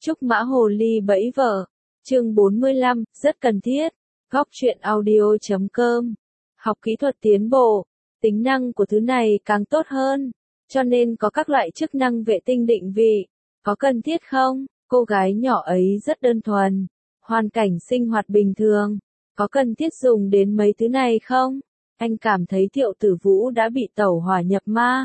Trúc Mã Hồ Ly bẫy vợ. Chương 45, rất cần thiết. Góc truyện audio.com. Học kỹ thuật tiến bộ. Tính năng của thứ này càng tốt hơn. Cho nên có các loại chức năng vệ tinh định vị. Có cần thiết không? Cô gái nhỏ ấy rất đơn thuần. Hoàn cảnh sinh hoạt bình thường. Có cần thiết dùng đến mấy thứ này không? Anh cảm thấy Thiệu Tử Vũ đã bị tẩu hỏa nhập ma.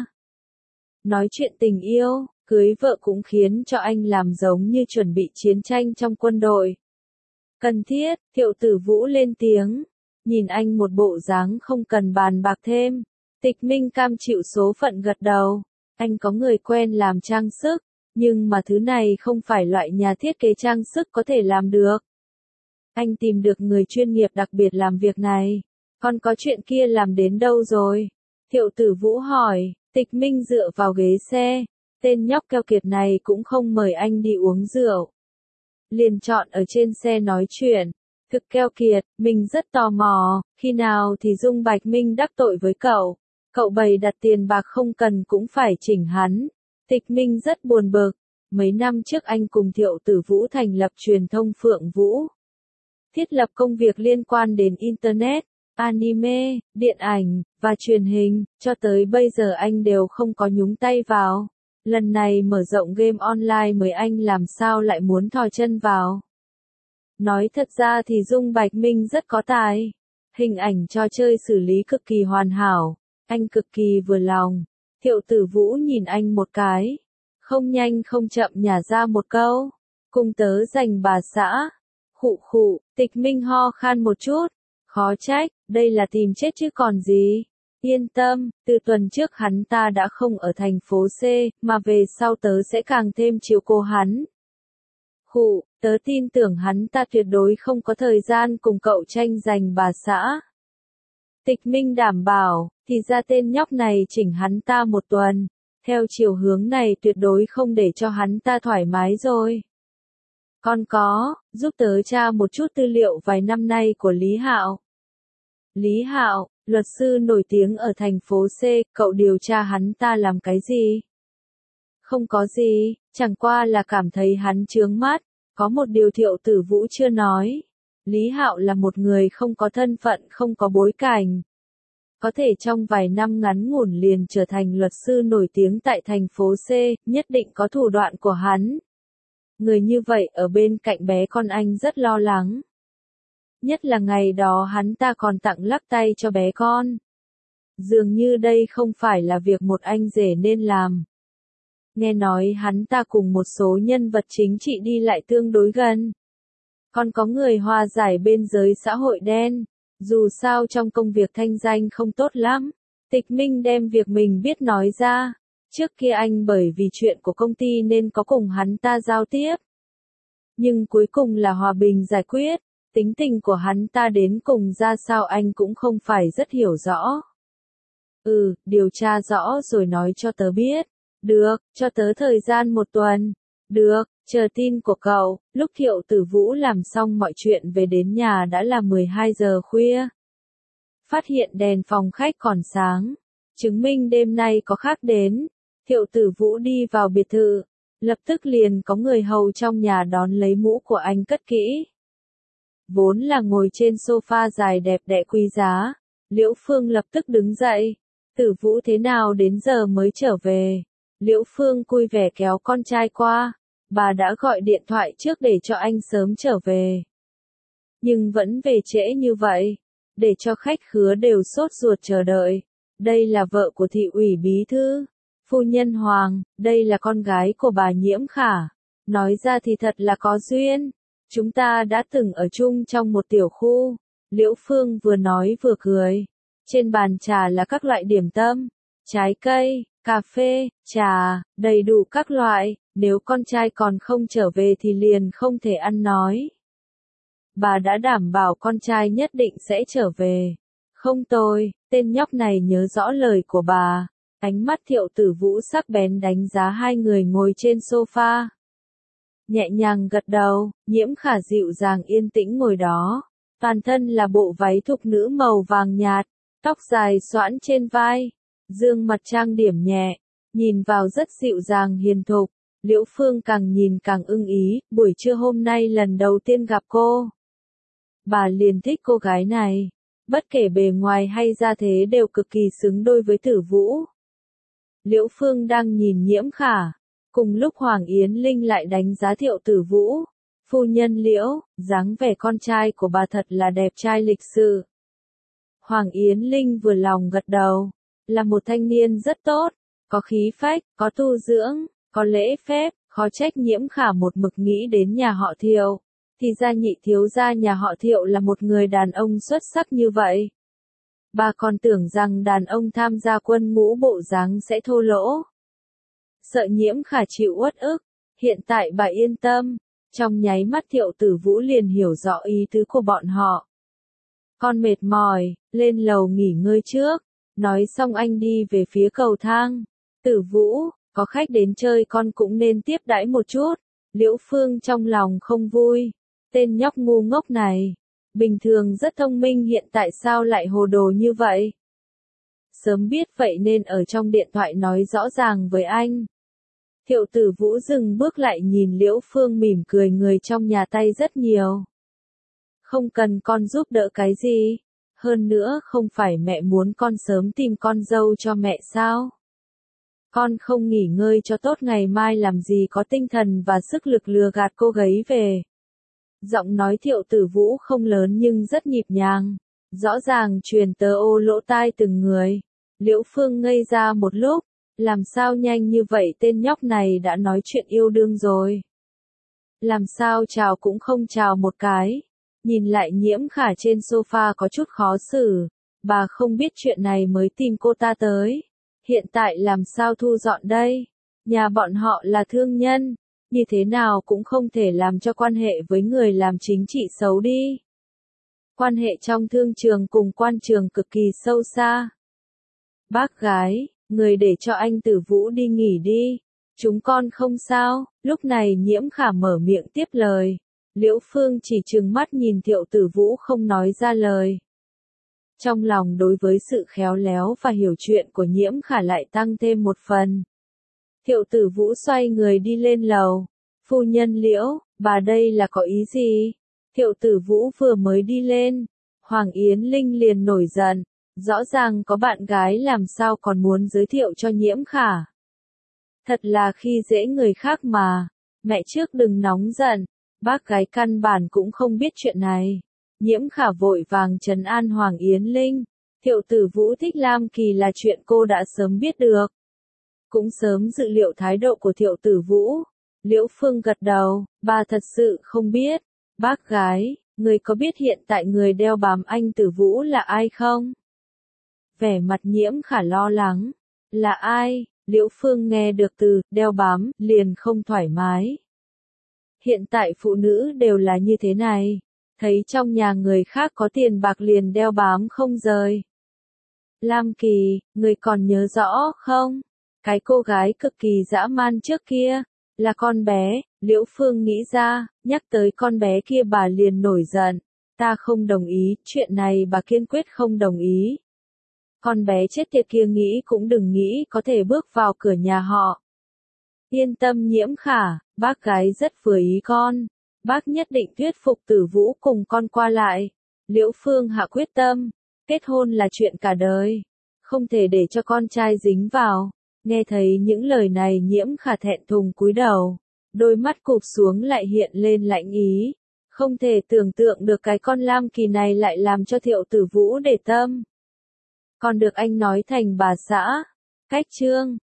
Nói chuyện tình yêu, cưới vợ cũng khiến cho anh làm giống như chuẩn bị chiến tranh trong quân đội. Cần thiết, Thiệu Tử Vũ lên tiếng. Nhìn anh một bộ dáng không cần bàn bạc thêm. Tịch Minh cam chịu số phận gật đầu. Anh có người quen làm trang sức, nhưng mà thứ này không phải loại nhà thiết kế trang sức có thể làm được. Anh tìm được người chuyên nghiệp đặc biệt làm việc này. Còn có chuyện kia làm đến đâu rồi? Thiệu Tử Vũ hỏi. Tịch Minh dựa vào ghế xe. Tên nhóc keo kiệt này cũng không mời anh đi uống rượu. Liền chọn ở trên xe nói chuyện. Thực keo kiệt, mình rất tò mò, khi nào thì Dung Bạch Minh đắc tội với cậu. Cậu bày đặt tiền bạc không cần cũng phải chỉnh hắn. Tịch Minh rất buồn bực. Mấy năm trước anh cùng Thiệu Tử Vũ thành lập truyền thông Phượng Vũ. Thiết lập công việc liên quan đến Internet, anime, điện ảnh, và truyền hình, cho tới bây giờ anh đều không có nhúng tay vào. Lần này mở rộng game online mới anh làm sao lại muốn thò chân vào. Nói thật ra thì Dung Bạch Minh rất có tài. Hình ảnh trò chơi xử lý cực kỳ hoàn hảo. Anh cực kỳ vừa lòng. Thiệu Tử Vũ nhìn anh một cái. Không nhanh không chậm nhả ra một câu. Cùng tớ dành bà xã. Khụ khụ, Tịch Minh ho khan một chút. Khó trách, đây là tìm chết chứ còn gì. Yên tâm, từ tuần trước hắn ta đã không ở thành phố C, mà về sau tớ sẽ càng thêm chiếu cố hắn. Khụ, tớ tin tưởng hắn ta tuyệt đối không có thời gian cùng cậu tranh giành bà xã. Tịch Minh đảm bảo, thì ra tên nhóc này chỉnh hắn ta một tuần. Theo chiều hướng này tuyệt đối không để cho hắn ta thoải mái rồi. Còn có, giúp tớ tra một chút tư liệu vài năm nay của Lý Hạo. Lý Hạo, luật sư nổi tiếng ở thành phố C, cậu điều tra hắn ta làm cái gì? Không có gì, chẳng qua là cảm thấy hắn chướng mắt. Có một điều Thiệu Tử Vũ chưa nói. Lý Hạo là một người không có thân phận, không có bối cảnh. Có thể trong vài năm ngắn ngủn liền trở thành luật sư nổi tiếng tại thành phố C, nhất định có thủ đoạn của hắn. Người như vậy ở bên cạnh bé con anh rất lo lắng. Nhất là ngày đó hắn ta còn tặng lắc tay cho bé con. Dường như đây không phải là việc một anh rể nên làm. Nghe nói hắn ta cùng một số nhân vật chính trị đi lại tương đối gần. Còn có người hòa giải bên giới xã hội đen. Dù sao trong công việc thanh danh không tốt lắm. Tịch Minh đem việc mình biết nói ra. Trước kia anh bởi vì chuyện của công ty nên có cùng hắn ta giao tiếp. Nhưng cuối cùng là hòa bình giải quyết. Tính tình của hắn ta đến cùng ra sao anh cũng không phải rất hiểu rõ. Điều tra rõ rồi nói cho tớ biết. Được, cho tớ thời gian một tuần. Được, chờ tin của cậu. Lúc Thiệu Tử Vũ làm xong mọi chuyện về đến nhà đã là 12 giờ khuya. Phát hiện đèn phòng khách còn sáng. Chứng minh đêm nay có khách đến. Thiệu Tử Vũ đi vào biệt thự. Lập tức liền có người hầu trong nhà đón lấy mũ của anh cất kỹ. Vốn là ngồi trên sofa dài đẹp đẽ quý giá. Liễu Phương lập tức đứng dậy. Tử Vũ thế nào đến giờ mới trở về? Liễu Phương vui vẻ kéo con trai qua. Bà đã gọi điện thoại trước để cho anh sớm trở về. Nhưng vẫn về trễ như vậy. Để cho khách khứa đều sốt ruột chờ đợi. Đây là vợ của thị ủy bí thư. Phu nhân Hoàng, đây là con gái của bà Nhiễm Khả. Nói ra thì thật là có duyên. Chúng ta đã từng ở chung trong một tiểu khu. Liễu Phương vừa nói vừa cười. Trên bàn trà là các loại điểm tâm, trái cây, cà phê, trà, đầy đủ các loại. Nếu con trai còn không trở về thì liền không thể ăn nói. Bà đã đảm bảo con trai nhất định sẽ trở về. Không tồi, tên nhóc này nhớ rõ lời của bà. Ánh mắt Thiệu Tử Vũ sắc bén đánh giá hai người ngồi trên sofa. Nhẹ nhàng gật đầu, Nhiễm Khả dịu dàng yên tĩnh ngồi đó. Toàn thân là bộ váy thục nữ màu vàng nhạt, tóc dài xoãn trên vai, dương mặt trang điểm nhẹ, nhìn vào rất dịu dàng hiền thục. Liễu Phương càng nhìn càng ưng ý, buổi trưa hôm nay lần đầu tiên gặp cô. Bà liền thích cô gái này. Bất kể bề ngoài hay gia thế đều cực kỳ xứng đôi với Tử Vũ. Liễu Phương đang nhìn Nhiễm Khả. Cùng lúc Hoàng Yến Linh lại đánh giá Thiệu Tử Vũ. Phu nhân Liễu, dáng vẻ con trai của bà thật là đẹp trai lịch sự. Hoàng Yến Linh vừa lòng gật đầu. Là một thanh niên rất tốt, có khí phách, có tu dưỡng, có lễ phép, khó trách Nhiễm Khả một mực nghĩ đến nhà họ Thiệu. Thì ra nhị thiếu gia nhà họ Thiệu là một người đàn ông xuất sắc như vậy. Bà còn tưởng rằng đàn ông tham gia quân ngũ bộ dáng sẽ thô lỗ. Sợ Nhiễm Khả chịu uất ức, hiện tại bà yên tâm. Trong nháy mắt Thiệu Tử Vũ liền hiểu rõ ý tứ của bọn họ. Con mệt mỏi, lên lầu nghỉ ngơi trước. Nói xong anh đi về phía cầu thang. Tử Vũ, có khách đến chơi con cũng nên tiếp đãi một chút. Liễu Phương trong lòng không vui. Tên nhóc ngu ngốc này. Bình thường rất thông minh hiện tại sao lại hồ đồ như vậy? Sớm biết vậy nên ở trong điện thoại nói rõ ràng với anh. Thiệu Tử Vũ dừng bước lại nhìn Liễu Phương mỉm cười, người trong nhà tay rất nhiều. Không cần con giúp đỡ cái gì. Hơn nữa không phải mẹ muốn con sớm tìm con dâu cho mẹ sao? Con không nghỉ ngơi cho tốt ngày mai làm gì có tinh thần và sức lực lừa gạt cô gái về. Giọng nói Thiệu Tử Vũ không lớn nhưng rất nhịp nhàng. Rõ ràng truyền tới ô lỗ tai từng người. Liễu Phương ngây ra một lúc. Làm sao nhanh như vậy tên nhóc này đã nói chuyện yêu đương rồi. Làm sao chào cũng không chào một cái. Nhìn lại Nhiễm Khả trên sofa có chút khó xử. Bà không biết chuyện này mới tìm cô ta tới. Hiện tại làm sao thu dọn đây? Nhà bọn họ là thương nhân. Như thế nào cũng không thể làm cho quan hệ với người làm chính trị xấu đi. Quan hệ trong thương trường cùng quan trường cực kỳ sâu xa. Bác gái, người để cho anh Tử Vũ đi nghỉ đi. Chúng con không sao. Lúc này Nhiễm Khả mở miệng tiếp lời. Liễu Phương chỉ trừng mắt nhìn Thiệu Tử Vũ không nói ra lời. Trong lòng đối với sự khéo léo và hiểu chuyện của Nhiễm Khả lại tăng thêm một phần. Thiệu Tử Vũ xoay người đi lên lầu. Phu nhân Liễu, bà đây là có ý gì? Thiệu Tử Vũ vừa mới đi lên. Hoàng Yến Linh liền nổi giận. Rõ ràng có bạn gái làm sao còn muốn giới thiệu cho Nhiễm Khả. Thật là khi dễ người khác mà. Mẹ trước đừng nóng giận. Bác gái căn bản cũng không biết chuyện này. Nhiễm Khả vội vàng trấn an Hoàng Yến Linh. Thiệu Tử Vũ thích Lam Kỳ là chuyện cô đã sớm biết được. Cũng sớm dự liệu thái độ của Thiệu Tử Vũ. Liễu Phương gật đầu, bà thật sự không biết. Bác gái, người có biết hiện tại người đeo bám anh Tử Vũ là ai không? Vẻ mặt Nhiễm Khả lo lắng. Là ai? Liễu Phương nghe được từ đeo bám liền không thoải mái. Hiện tại phụ nữ đều là như thế này. Thấy trong nhà người khác có tiền bạc liền đeo bám không rời. Lam Kỳ, người còn nhớ rõ không? Cái cô gái cực kỳ dã man trước kia, là con bé. Liễu Phương nghĩ ra, nhắc tới con bé kia bà liền nổi giận. Ta không đồng ý, chuyện này bà kiên quyết không đồng ý. Con bé chết tiệt kia nghĩ cũng đừng nghĩ có thể bước vào cửa nhà họ. Yên tâm Nhiễm Khả, bác gái rất vừa ý con. Bác nhất định thuyết phục Tử Vũ cùng con qua lại. Liễu Phương hạ quyết tâm. Kết hôn là chuyện cả đời. Không thể để cho con trai dính vào. Nghe thấy những lời này Nhiễm Khả thẹn thùng cúi đầu. Đôi mắt cụp xuống lại hiện lên lạnh ý. Không thể tưởng tượng được cái con Lam Kỳ này lại làm cho Thiệu Tử Vũ để tâm. Còn được anh nói thành bà xã. Cách chương